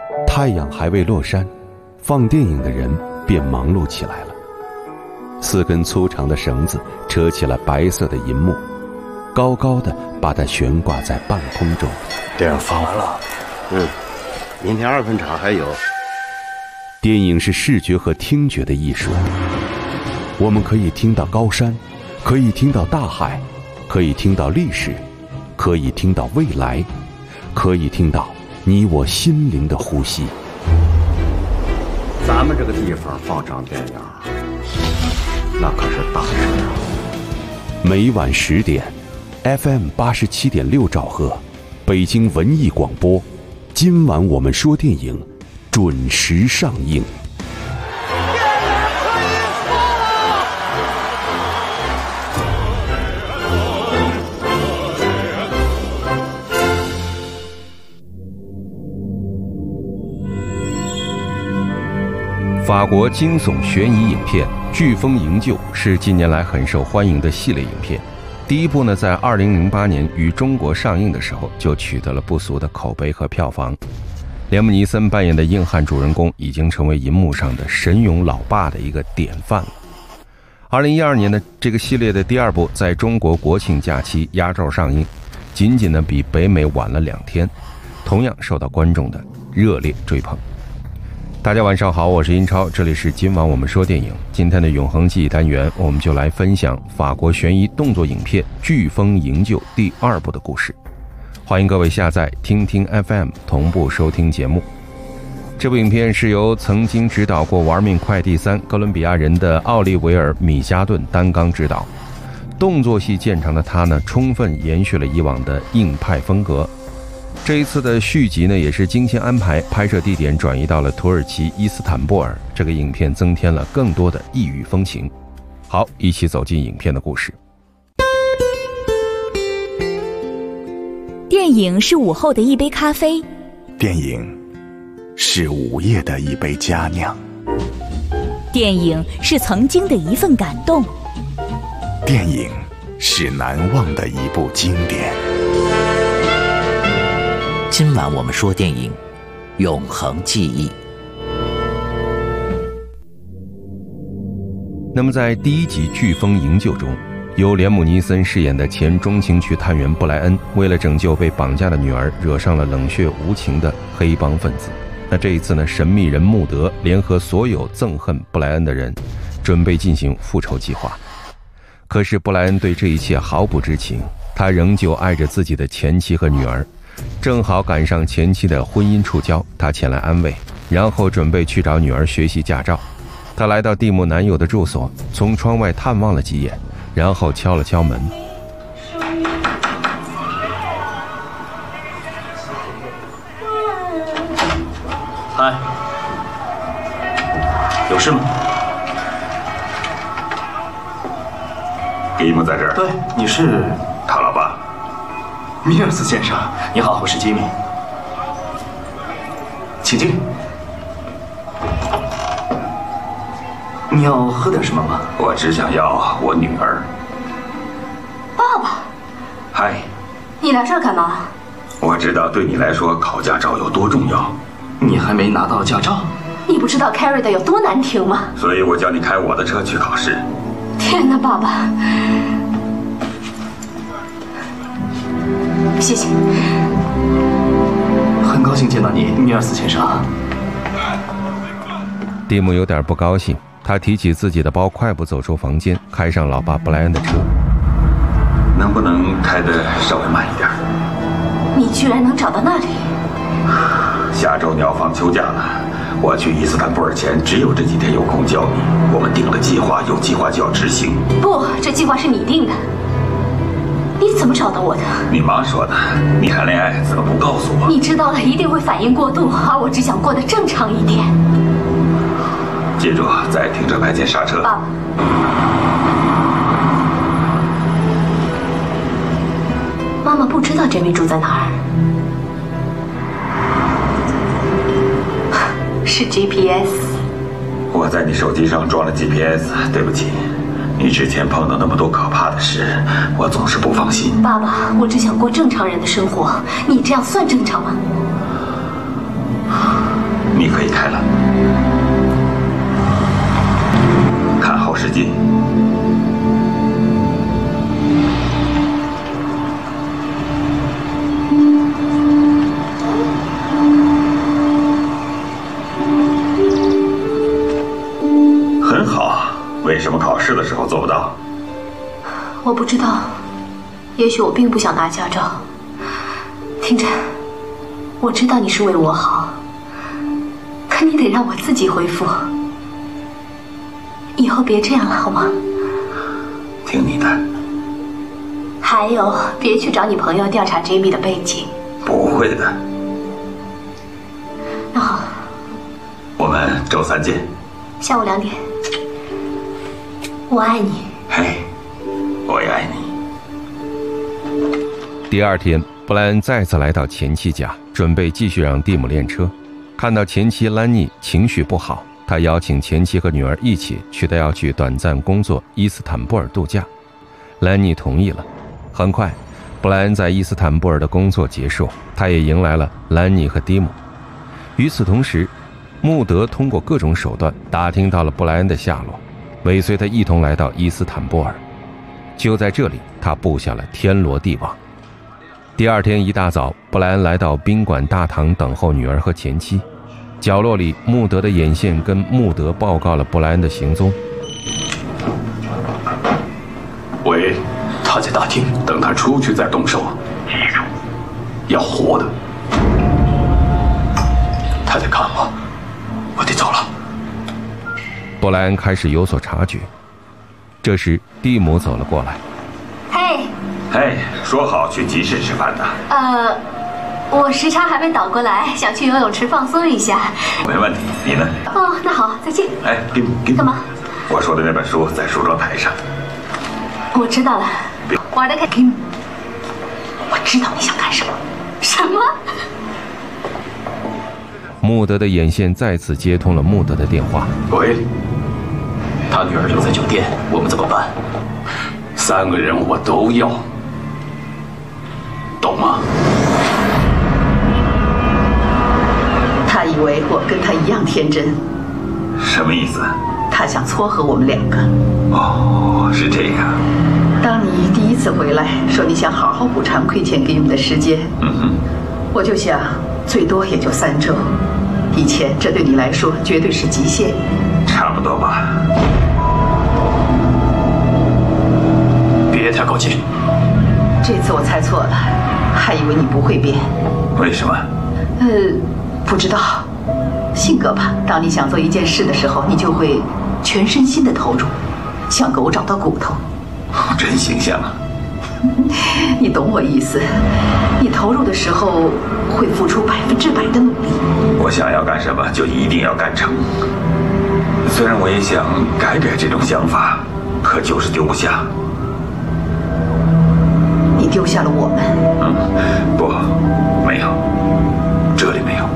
太阳还未落山，放电影的人便忙碌起来了。4根粗长的绳子扯起了白色的银幕，高高的把它悬挂在半空中。 电影放完了， 明天2分场还有。 电影是视觉和听觉的艺术，我们可以听到高山，可以听到大海，可以听到历史，可以听到未来，可以听到你我心灵的呼吸。 咱们这个地方放场电影，那可是大事啊！ 每晚10点 ，FM 87.6兆赫，北京文艺广播。今晚我们说电影，准时上映。 法国惊悚悬疑影片《飓风营救》是近年来很受欢迎的系列影片。第一部呢，在2008年于中国上映的时候就取得了不俗的口碑和票房。连姆尼森扮演的硬汉主人公已经成为银幕上的神勇老爸的一个典范了。2012年的这个系列的第2部在中国国庆假期压轴上映，仅仅呢比北美晚了2天，同样受到观众的热烈追捧。大家晚上好，我是英超，这里是今晚我们说电影。今天的永恒记忆单元，我们就来分享法国悬疑动作影片《飓风营救》第2部的故事。欢迎各位下载听听 FM 同步收听节目。这部影片是由曾经执导过《玩命快递3》哥伦比亚人的奥利维尔·米加顿担纲执导。动作戏见长的他呢，充分延续了以往的硬派风格。这一次的续集呢，也是精心安排，拍摄地点转移到了土耳其伊斯坦布尔，这个影片增添了更多的异域风情。好，一起走进影片的故事。 电影是午后的一杯咖啡， 电影是午夜的一杯佳酿， 电影是曾经的一份感动， 电影是难忘的一部经典。 今晚我们说电影，永恒记忆。 那么在第1集《飓风营救》中，由连姆尼森饰演的前中情局探员布莱恩，为了拯救被绑架的女儿，惹上了冷血无情的黑帮分子。那这一次呢，神秘人穆德联合所有憎恨布莱恩的人，准备进行复仇计划。可是布莱恩对这一切毫不知情，他仍旧爱着自己的前妻和女儿。正好赶上前妻的婚姻触礁，他前来安慰，然后准备去找女儿学习驾照。他来到蒂姆男友的住所，从窗外探望了几眼，然后敲了敲门。 嗨，有事吗？ 吉姆在这儿。 对，你是他老爸。 米尔斯先生，你好，我是吉米，请进。你要喝点什么吗？ 我只想要我女儿。 爸爸。 嗨。 你来这儿干嘛？ 我知道对你来说考驾照有多重要。 你还没拿到驾照？ 你不知道 Carrie 的有多难停吗？ 所以我叫你开我的车去考试。 天哪，爸爸。谢谢。 很高兴见到你，米尔斯先生。 蒂姆有点不高兴，他提起自己的包，快步走出房间，开上老爸布莱恩的车。 能不能开得稍微慢一点？ 你居然能找到那里？ 下周你要放秋假了，我去伊斯坦布尔前只有这几天有空教你。我们定了计划，有计划就要执行。 不，这计划是你定的。你怎么找到我的？ 你妈说的。你谈恋爱怎么不告诉我？ 你知道了一定会反应过度，而我只想过得正常一点。 记住，在停车牌前刹车。 爸爸。妈妈不知道Jamie住在哪儿。是 GPS。 我在你手机上装了 GPS， 对不起。你之前碰到那么多可怕的事，我总是不放心。 爸爸，我只想过正常人的生活，你这样算正常吗？ 你可以开了。看好时机。很好，为什么考试的时候做不到？ 我不知道，也许我并不想拿驾照。听着，我知道你是为我好，可你得让我自己恢复。以后别这样了，好吗？ 听你的。 还有，别去找你朋友调查 Jamie 的背景。 不会的。 那好， 我们周3见。 下午2点。我爱你。 嘿，我也爱你。 第二天，布莱恩再次来到前妻家，准备继续让蒂姆练车。看到前妻兰妮情绪不好，他邀请前妻和女儿一起去他要去短暂工作伊斯坦布尔度假。兰妮同意了。很快，布莱恩在伊斯坦布尔的工作结束，他也迎来了兰妮和蒂姆。与此同时，穆德通过各种手段打听到了布莱恩的下落，尾随他一同来到伊斯坦布尔。就在这里，他布下了天罗地网。第二天一大早，布莱恩来到宾馆大堂等候女儿和前妻。角落里，穆德的眼线跟穆德报告了布莱恩的行踪。 喂，他在大厅，等他出去再动手。记住，要活的。他在看我，我得走了。 布莱恩开始有所察觉。这时，蒂姆走了过来。 嘿。 嘿，说好去集市吃饭的。 我时差还没倒过来，想去游泳池放松一下。 没问题，你呢？ 哦，那好，再见。 哎，给干嘛？ 我说的那本书在梳妆台上。 我知道了。玩得开。我知道你想干什么。什么？ 穆德的眼线再次接通了穆德的电话。 喂，他女儿留在酒店，我们怎么办？3个人我都要，懂吗？ 他以为我跟他一样天真。 什么意思？ 他想撮合我们2个。 哦，是这样。 当你第一次回来说你想好好补偿亏欠给你们的时间，我就想最多也就3周。以前这对你来说绝对是极限。 差不多吧。 别太靠近。 这次我猜错了，还以为你不会变。 为什么？ 不知道，性格吧。当你想做一件事的时候，你就会全身心的投入，像狗找到骨头。 真形象啊！ 你懂我意思。你投入的时候会付出100%的努力。 我想要干什么，就一定要干成。虽然我也想改这种想法，可就是丢不下。 你丢下了我们？ 不，没有，这里没有。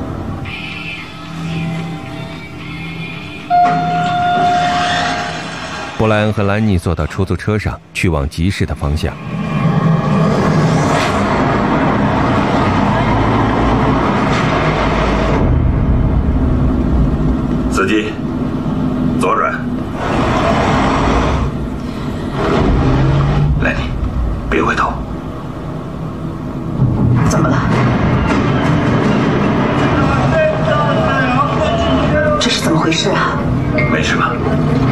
布莱恩和兰妮坐到出租车上，去往集市的方向。 司机，左转。兰妮，别回头。 怎么了？这是怎么回事啊？ 没事吧？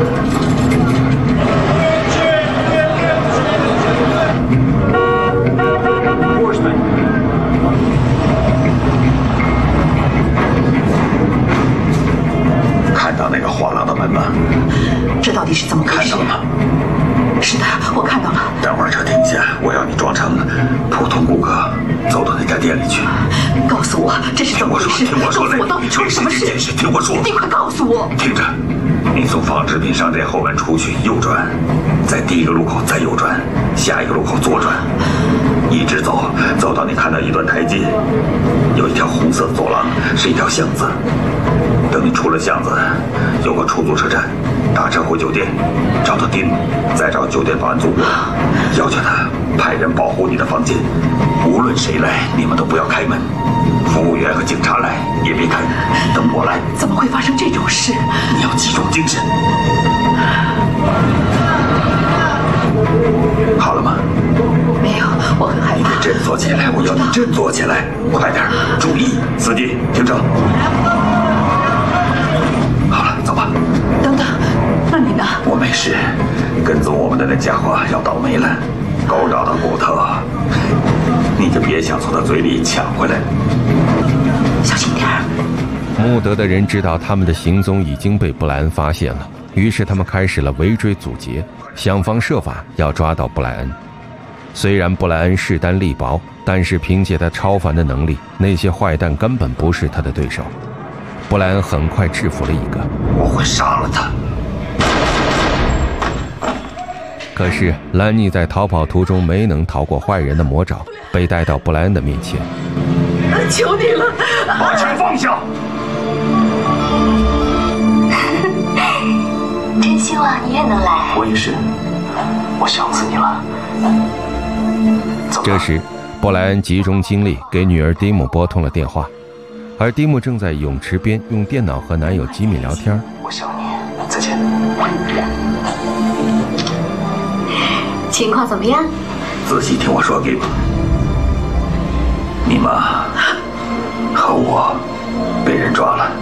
看到那个画廊的门吗？ 这到底是怎么回事？ 看到了吗？ 是的，我看到了。 等会儿车停下，我要你装成普通顾客，走到那家店里去。 告诉我这是怎么回事？ 听我说， 我到底出了什么事？ 听我说， 你快告诉我！ 听着，你从纺织品商店后门出去，右转，在第一个路口再右转，下一个路口左转，一直走，走到你看到一段台阶，有一条红色的走廊，是一条巷子。等你出了巷子，有个出租车站，打车回酒店，找到丁，再找酒店保安组，要求他派人保护你的房间，无论谁来，你们都不要开门。服务员员和警察来，也别看，等我来。 怎么会发生这种事？ 你要集中精神。好了吗？ 没有，我很害怕。 振作起来，我要你振作起来，快点！注意，司机，停车。好了，走吧。 等等，那你呢？ 我没事，跟踪我们的那家伙要倒霉了，狗咬到骨头，你就别想从他嘴里抢回来。 小心点儿。 穆德的人知道他们的行踪已经被布莱恩发现了，于是他们开始了围追阻截，想方设法要抓到布莱恩。虽然布莱恩势单力薄，但是凭借他超凡的能力，那些坏蛋根本不是他的对手。布莱恩很快制服了一个， 我会杀了他。 可是兰妮在逃跑途中没能逃过坏人的魔爪，被带到布莱恩的面前。 求你了， 把枪放下！ 真希望你也能来。 我也是，我想死你了。 这时，布莱恩集中精力给女儿蒂姆拨通了电话，而蒂姆正在泳池边用电脑和男友吉米聊天。 我想你，再见。 情况怎么样？ 仔细听我说，给你妈和我被人抓了。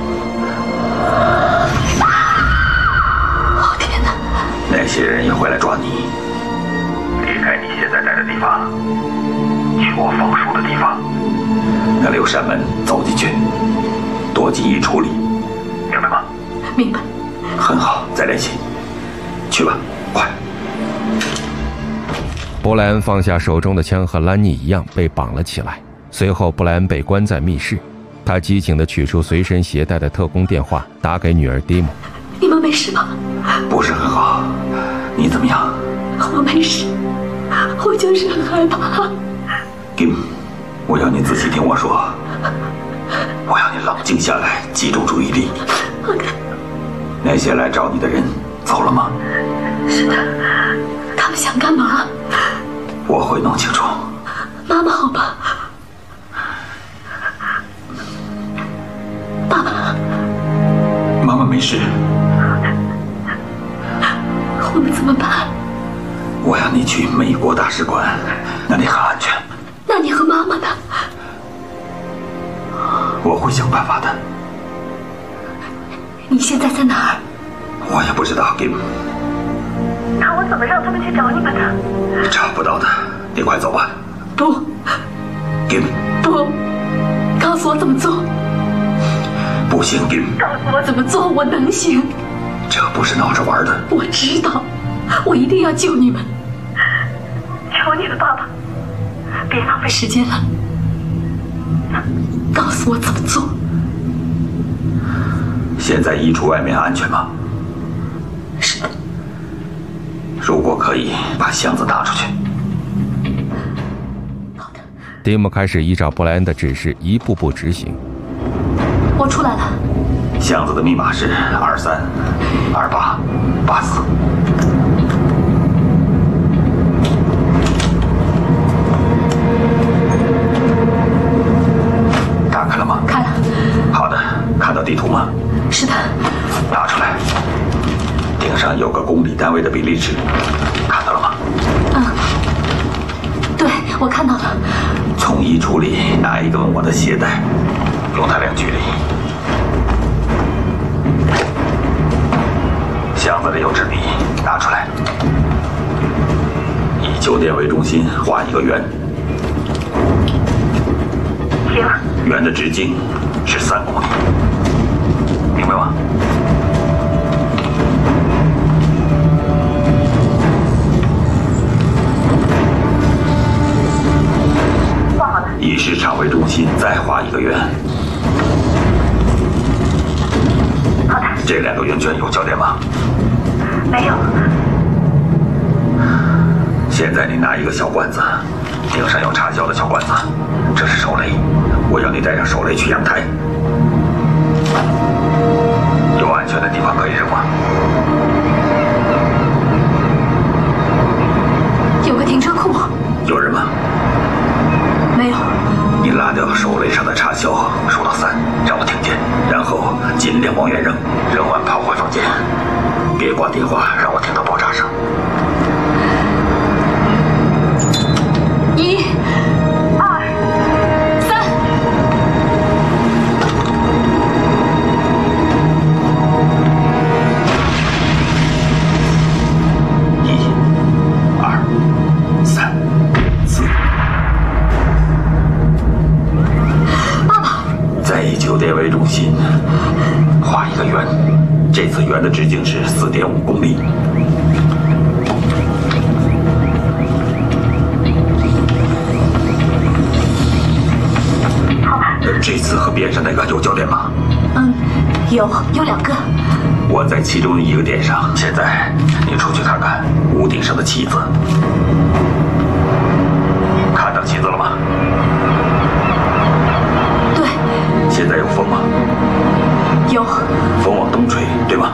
哦天哪！ 那些人也会来抓你。离开你现在在的地方，去我放书的地方。那里有扇门，走进去，多进一处理，明白吗？ 明白。 很好，再联系。去吧，快。 布莱恩放下手中的枪，和兰妮一样被绑了起来。随后布莱恩被关在密室，他激情地取出随身携带的特工电话，打给女儿蒂姆。 你们没事吧？ 不是很好，你怎么样？ 我没事，我就是很害怕。 Kim， 我要你仔细听我说，我要你冷静下来，集中注意力。那些来找你的人走了吗？ 是的，他们想干嘛？ 我会弄清楚。 妈妈好吧？爸爸？ 妈妈没事。 我们怎么办？ 我要你去美国大使馆，那里很安全。 那你和妈妈呢？ 我会想办法的。 你现在在哪儿？ 我也不知道 ，Kim。 那我怎么让他们去找你们呢？ 找不到的，你快走吧。 不 ，Kim。 不，告诉我怎么做。 不行 ，Kim。 告诉我怎么做，我能行。 这不是闹着玩的。 我知道，我一定要救你们。求你了，爸爸，别浪费时间了。告诉我怎么做。 现在衣橱外面安全吗？ 是的。 如果可以，把箱子拿出去。 好的。 蒂姆开始依照布莱恩的指示一步步执行。 我出来了。 箱子的密码是232884。打开了吗？ 开了。 好的，看到地图吗？ 是的。 拿出来。顶上有个公里单位的比例尺，看到了吗？ 嗯，对，我看到了。 从衣橱里拿一根我的鞋带，用它量距离。箱子里有支笔，拿出来。以酒店为中心画一个圆。 行了。 圆的直径是3公里，明白吗？ 画好了。 以市场为中心再画一个圆。 好的。 这2个圆圈有交点吗？ 没有。 现在你拿一个小罐子，顶上有插销的小罐子，这是手雷，我要你带上手雷去阳台。有安全的地方可以扔吗？有个停车库。有人吗？ 没有。 你拉掉掉手雷上的插销，数到3，让我听见，然后尽量往远扔，扔完跑回房间，别挂电话，让我听到爆炸声。 1、2、3。 以酒店为中心，画一个圆，这次圆的直径是4.5公里。这次和边上那个有交点吗？ 有2个。 我在其中一个点上，现在你出去看看屋顶上的旗子，看到旗子了吗？现在有风吗？ 有。 风往东吹，对吗？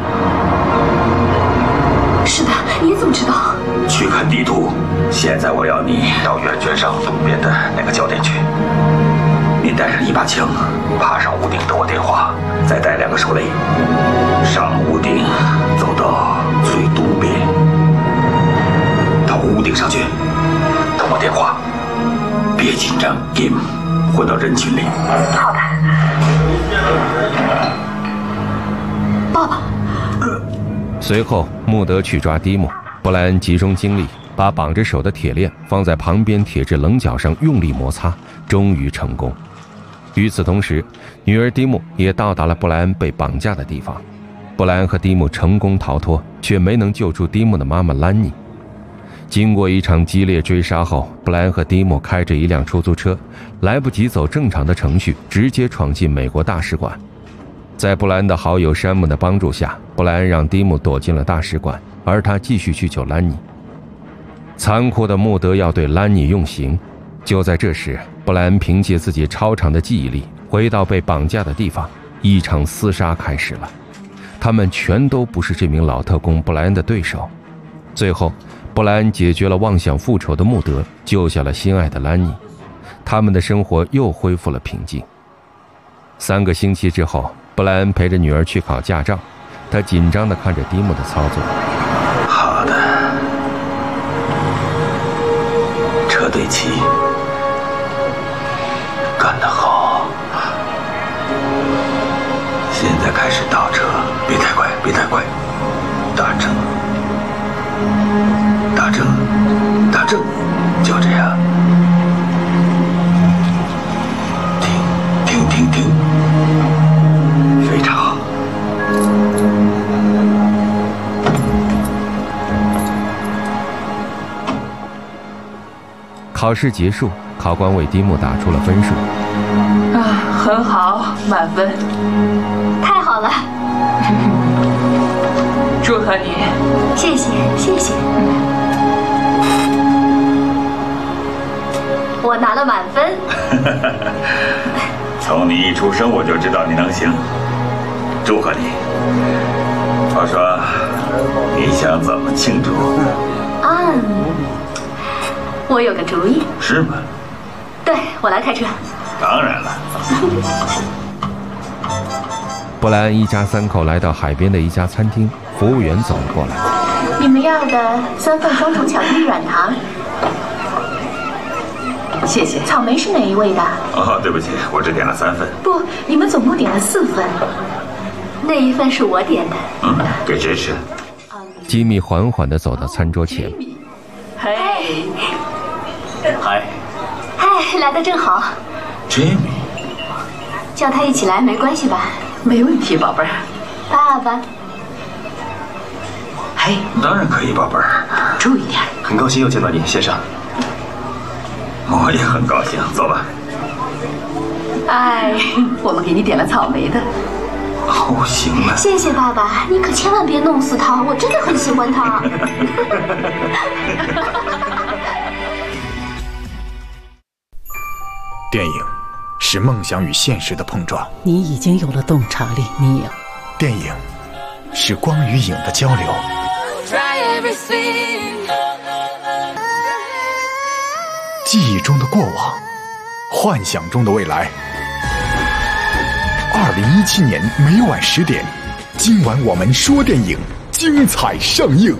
是的，你怎么知道？ 去看地图。现在我要你到圆圈上东边的那个焦点去。你带上1把枪，爬上屋顶等我电话，再带2个手雷，上屋顶走到最东边，到屋顶上去，等我电话。别紧张 ，Game， 混到人群里。 好的。爸爸。 随后，穆德去抓蒂姆，布莱恩集中精力，把绑着手的铁链放在旁边铁质棱角上用力摩擦，终于成功。与此同时，女儿蒂姆也到达了布莱恩被绑架的地方。布莱恩和蒂姆成功逃脱，却没能救出蒂姆的妈妈兰妮。经过一场激烈追杀后，布莱恩和蒂姆开着一辆出租车，来不及走正常的程序，直接闯进美国大使馆。在布莱恩的好友山姆的帮助下，布莱恩让蒂姆躲进了大使馆，而他继续去救兰妮。残酷的穆德要对兰妮用刑。就在这时，布莱恩凭借自己超长的记忆力回到被绑架的地方，一场厮杀开始了。他们全都不是这名老特工布莱恩的对手。最后，布莱恩解决了妄想复仇的穆德，救下了心爱的兰妮，他们的生活又恢复了平静。3个星期之后，布莱恩陪着女儿去考驾照，他紧张地看着蒂姆的操作。 好的，车对齐，干得好。现在开始倒车，别太快，别太快，打正，打正，打正，就这样。停，非常好。 考试结束，考官为蒂姆打出了分数。 很好，满分。 太好了。 祝贺你。 谢谢。我拿了满分。 从你一出生我就知道你能行，祝贺你。我说，你想怎么庆祝？ 我有个主意。 是吗？ 对，我来开车。 当然了。 布莱恩一家3口来到海边的一家餐厅，服务员走了过来。 你们要的3份双重巧克力软糖。 谢谢。 草莓是哪一位的？ 对不起，我只点了3份。 不，你们总共点了4份。那一份是我点的。 给谁吃？ 吉米缓缓地走到餐桌前。 嘿， 嗨， 来得正好。 Jamie， 叫他一起来没关系吧？ 没问题，宝贝儿。 爸爸。 嘿， 当然可以，宝贝儿。 注意点。 很高兴又见到你，先生。 我也很高兴，走吧。 我们给你点了草莓的。 行了。 谢谢爸爸，你可千万别弄死他，我真的很喜欢他。 电影是梦想与现实的碰撞。 你已经有了洞察力，你有。 电影是光与影的交流。记忆中的过往， 幻想中的未来。2017年每晚10点，今晚我们说电影，精彩上映。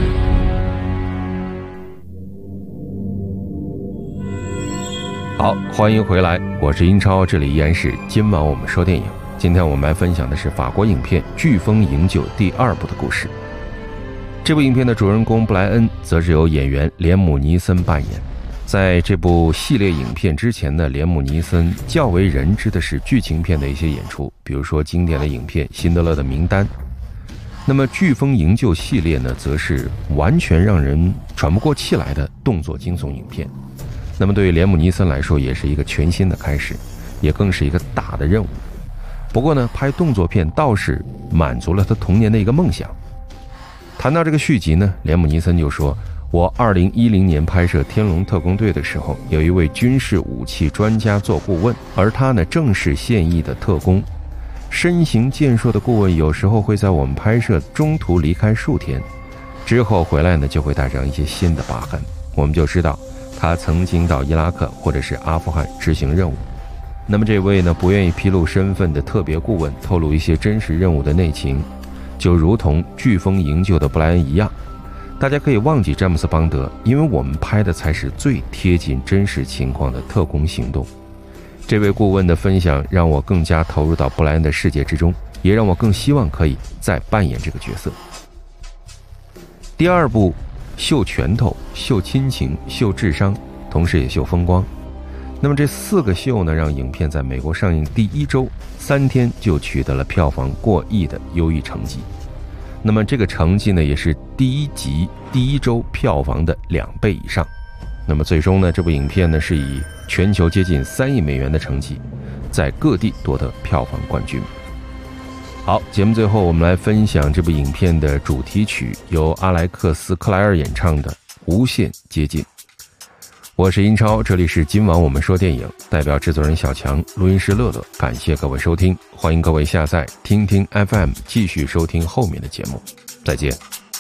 好，欢迎回来，我是英超，这里依然是今晚我们说电影。今天我们来分享的是法国影片《飓风营救》第2部的故事。这部影片的主人公布莱恩则是由演员连姆尼森扮演。在这部系列影片之前呢，连姆尼森较为人知的是剧情片的一些演出，比如说经典的影片《辛德勒的名单》。那么《飓风营救》系列呢，则是完全让人喘不过气来的动作惊悚影片。那么对于连姆尼森来说，也是一个全新的开始，也更是一个大的任务。不过呢，拍动作片倒是满足了他童年的一个梦想。谈到这个续集呢，连姆尼森就说，我2010年拍摄《天龙特工队》的时候，有一位军事武器专家做顾问，而他呢正是现役的特工。身形健硕的顾问有时候会在我们拍摄中途离开数天，之后回来呢就会带上一些新的疤痕，我们就知道他曾经到伊拉克或者是阿富汗执行任务。那么这位呢不愿意披露身份的特别顾问透露一些真实任务的内情，就如同飓风营救的布莱恩一样。大家可以忘记詹姆斯邦德，因为我们拍的才是最贴近真实情况的特工行动。这位顾问的分享让我更加投入到布莱恩的世界之中，也让我更希望可以再扮演这个角色。第2部秀拳头、秀亲情、秀智商，同时也秀风光。那么这4个秀呢，让影片在美国上映第1周3天就取得了票房过亿的优异成绩。那么这个成绩呢，也是第1集第1周票房的2倍以上。那么最终呢，这部影片呢是以全球接近3亿美元的成绩，在各地夺得票房冠军。好，节目最后我们来分享这部影片的主题曲，由阿莱克斯·克莱尔演唱的《无限接近》。我是英超，这里是今晚我们说电影，代表制作人小强，录音师乐乐，感谢各位收听，欢迎各位下载听听 FM 继续收听后面的节目，再见。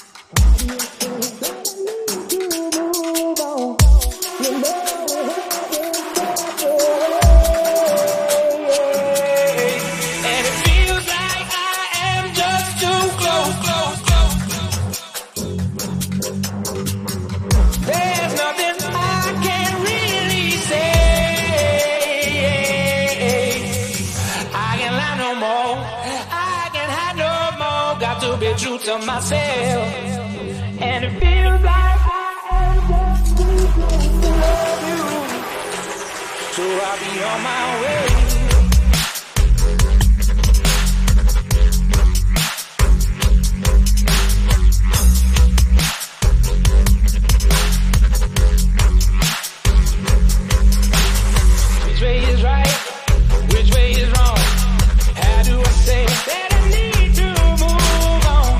True to myself, and it feels like I am just too close to love you, so I'll be on my way. Which way is right? Which way is wrong? How do I say that I need to move on?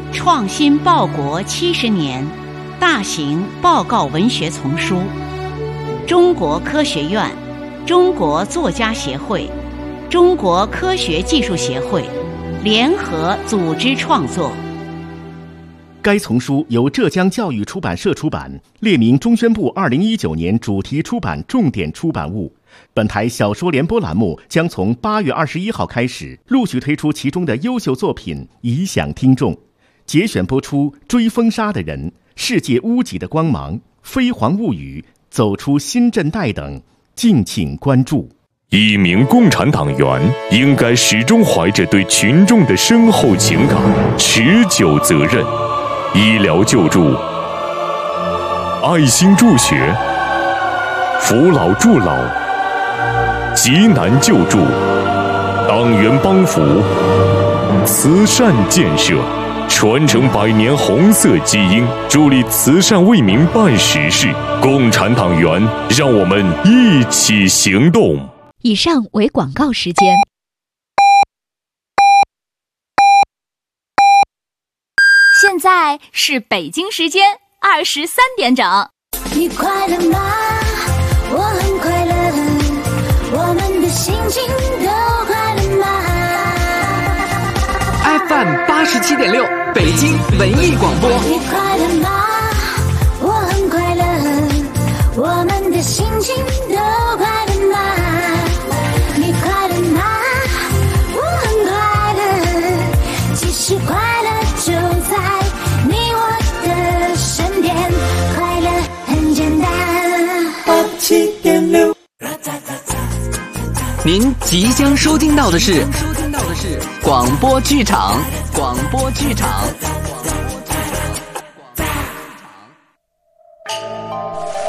创新报国70年大型报告文学丛书，中国科学院、中国作家协会、中国科学技术协会联合组织创作。 该丛书由浙江教育出版社出版，列明中宣部2019年主题出版重点出版物。本台小说联播栏目将从8月21号开始陆续推出其中的优秀作品，以享听众。节选播出《追风沙的人》、《世界屋脊的光芒》、《飞黄物语》、《走出新震带》等，敬请关注。 一名共产党员应该始终怀着对群众的深厚情感、持久责任。医疗救助、爱心助学、扶老助老、急难救助、党员帮扶、慈善建设，传承100年红色基因，助力慈善为民办实事。共产党员，让我们一起行动。 以上为广告时间。 现在是北京时间23点整。 你快乐吗？我很快乐，我们的心情都快乐吗 ？FM 87.6，北京文艺广播。 你快乐吗？我很快乐，我们的心情都快乐吗？你快乐吗？我很快乐，其实快乐就在你我的身边，快乐很简单。87.6， 您即将收听到的是广播剧场。